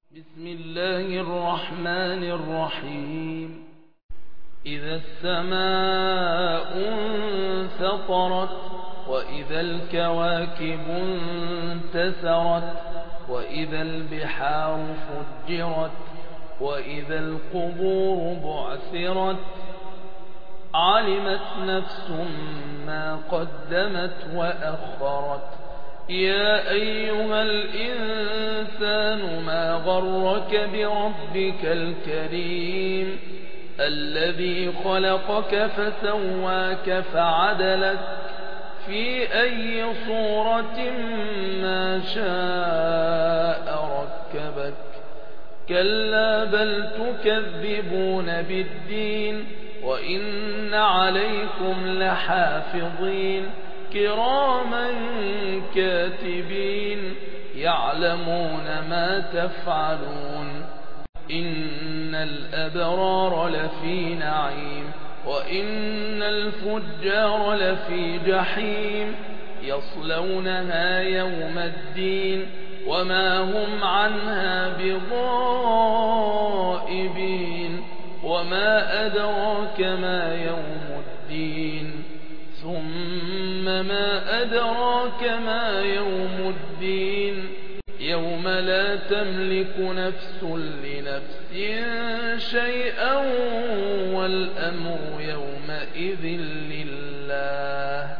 بسم الله الرحمن الرحيم. إذا السماء انفطرت وإذا الكواكب انتثرت وإذا البحار فجرت وإذا القبور بعثرت علمت نفس ما قدمت وأخرت. يا أيها الإنسان ما غرك بربك الكريم الذي خلقك فسواك فعدلك في أي صورة ما شاء ركبك. كلا بل تكذبون بالدين وإن عليكم لحافظين كراما كاتبين يعلمون ما تفعلون. إن الأبرار لفي نعيم وإن الفجار لفي جحيم يصلونها يوم الدين وما هم عنها بغائبين. وما أدراك ما يوم الدين ثم ما أدراك ما يوم الدين يوم لا تملك نفس لنفس شيئا والأمر يومئذ لله.